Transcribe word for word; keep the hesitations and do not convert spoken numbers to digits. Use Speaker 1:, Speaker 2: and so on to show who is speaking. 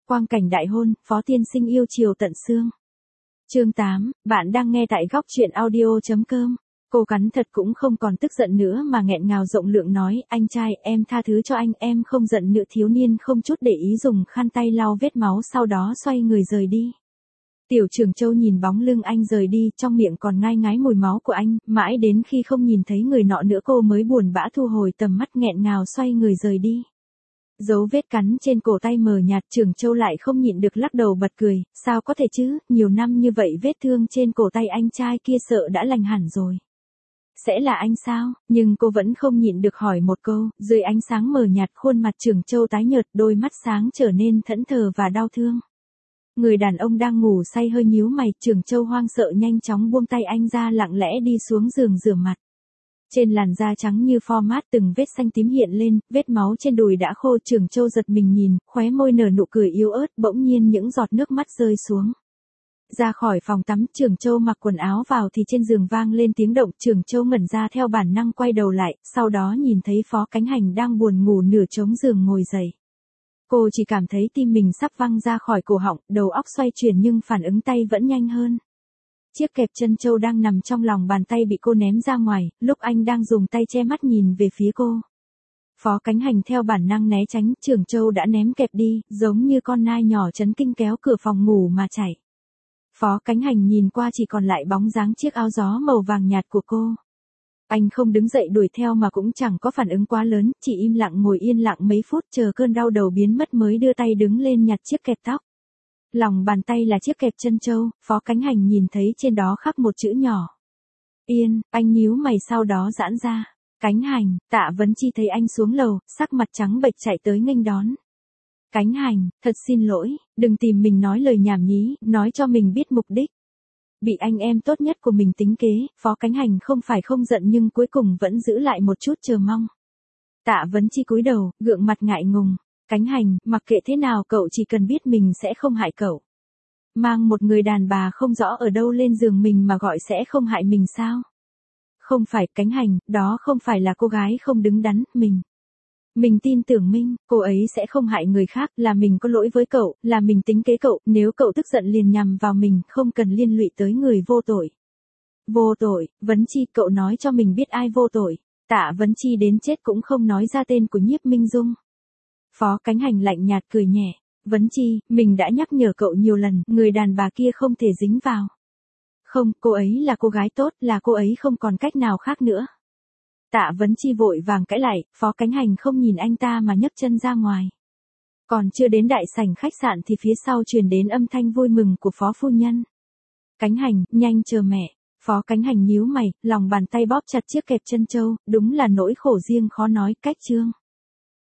Speaker 1: Quang cảnh đại hôn, Phó tiên sinh yêu chiều tận xương. Chương tám, bạn đang nghe tại góc truyện audio chấm com. Cô cắn thật cũng không còn tức giận nữa mà nghẹn ngào rộng lượng nói, anh trai, em tha thứ cho anh, em không giận nữa. Thiếu niên không chút để ý dùng khăn tay lau vết máu sau đó xoay người rời đi. Tiểu Trường Châu nhìn bóng lưng anh rời đi, trong miệng còn ngai ngái mùi máu của anh, mãi đến khi không nhìn thấy người nọ nữa cô mới buồn bã thu hồi tầm mắt nghẹn ngào xoay người rời đi. Dấu vết cắn trên cổ tay mờ nhạt, Trường Châu lại không nhịn được lắc đầu bật cười, sao có thể chứ, nhiều năm như vậy vết thương trên cổ tay anh trai kia sợ đã lành hẳn rồi. Sẽ là anh sao? Nhưng cô vẫn không nhịn được hỏi một câu, dưới ánh sáng mờ nhạt khuôn mặt Trường Châu tái nhợt, đôi mắt sáng trở nên thẫn thờ và đau thương. Người đàn ông đang ngủ say hơi nhíu mày, Trường Châu hoang sợ nhanh chóng buông tay anh ra lặng lẽ đi xuống giường rửa mặt. Trên làn da trắng như pho mát từng vết xanh tím hiện lên, vết máu trên đùi đã khô. Trường Châu giật mình nhìn, khóe môi nở nụ cười yếu ớt, bỗng nhiên những giọt nước mắt rơi xuống. Ra khỏi phòng tắm, Trường Châu mặc quần áo vào thì trên giường vang lên tiếng động. Trường Châu ngẩn ra theo bản năng quay đầu lại, sau đó nhìn thấy Phó Cánh Hành đang buồn ngủ nửa trống giường ngồi dậy. Cô chỉ cảm thấy tim mình sắp văng ra khỏi cổ họng, đầu óc xoay chuyển nhưng phản ứng tay vẫn nhanh hơn. Chiếc kẹp chân Châu đang nằm trong lòng bàn tay bị cô ném ra ngoài, lúc anh đang dùng tay che mắt nhìn về phía cô. Phó Cánh Hành theo bản năng né tránh, Trường Châu đã ném kẹp đi, giống như con nai nhỏ chấn kinh kéo cửa phòng ngủ mà chạy. Phó Cánh Hành nhìn qua chỉ còn lại bóng dáng chiếc áo gió màu vàng nhạt của cô. Anh không đứng dậy đuổi theo mà cũng chẳng có phản ứng quá lớn, chỉ im lặng ngồi yên lặng mấy phút chờ cơn đau đầu biến mất mới đưa tay đứng lên nhặt chiếc kẹp tóc. Lòng bàn tay là chiếc kẹp chân Châu, Phó Cánh Hành nhìn thấy trên đó khắc một chữ nhỏ. Yên, anh nhíu mày sau đó giãn ra. Cánh Hành, Tạ Vấn Chi thấy anh xuống lầu, sắc mặt trắng bệch chạy tới nghênh đón. Cánh Hành, thật xin lỗi, đừng tìm mình nói lời nhảm nhí, nói cho mình biết mục đích. Bị anh em tốt nhất của mình tính kế, Phó Cánh Hành không phải không giận nhưng cuối cùng vẫn giữ lại một chút chờ mong. Tạ Vấn Chi cúi đầu, gượng mặt ngại ngùng. Cánh Hành, mặc kệ thế nào cậu chỉ cần biết mình sẽ không hại cậu. Mang một người đàn bà không rõ ở đâu lên giường mình mà gọi sẽ không hại mình sao? Không phải, Cánh Hành, đó không phải là cô gái không đứng đắn, mình. Mình tin tưởng Minh, cô ấy sẽ không hại người khác, là mình có lỗi với cậu, là mình tính kế cậu, nếu cậu tức giận liền nhằm vào mình, không cần liên lụy tới người vô tội. Vô tội, Vấn Chi, cậu nói cho mình biết ai vô tội. Tạ Vấn Chi đến chết cũng không nói ra tên của Nhiếp Minh Dung. Phó Cánh Hành lạnh nhạt cười nhẹ, Vấn Chi, mình đã nhắc nhở cậu nhiều lần, người đàn bà kia không thể dính vào. Không, cô ấy là cô gái tốt, là cô ấy không còn cách nào khác nữa. Tạ Vấn Chi vội vàng cãi lại, Phó Cánh Hành không nhìn anh ta mà nhấc chân ra ngoài. Còn chưa đến đại sảnh khách sạn thì phía sau truyền đến âm thanh vui mừng của Phó phu nhân. Cánh Hành, nhanh chờ mẹ. Phó Cánh Hành nhíu mày, lòng bàn tay bóp chặt chiếc kẹp chân Châu, đúng là nỗi khổ riêng khó nói, cách chương.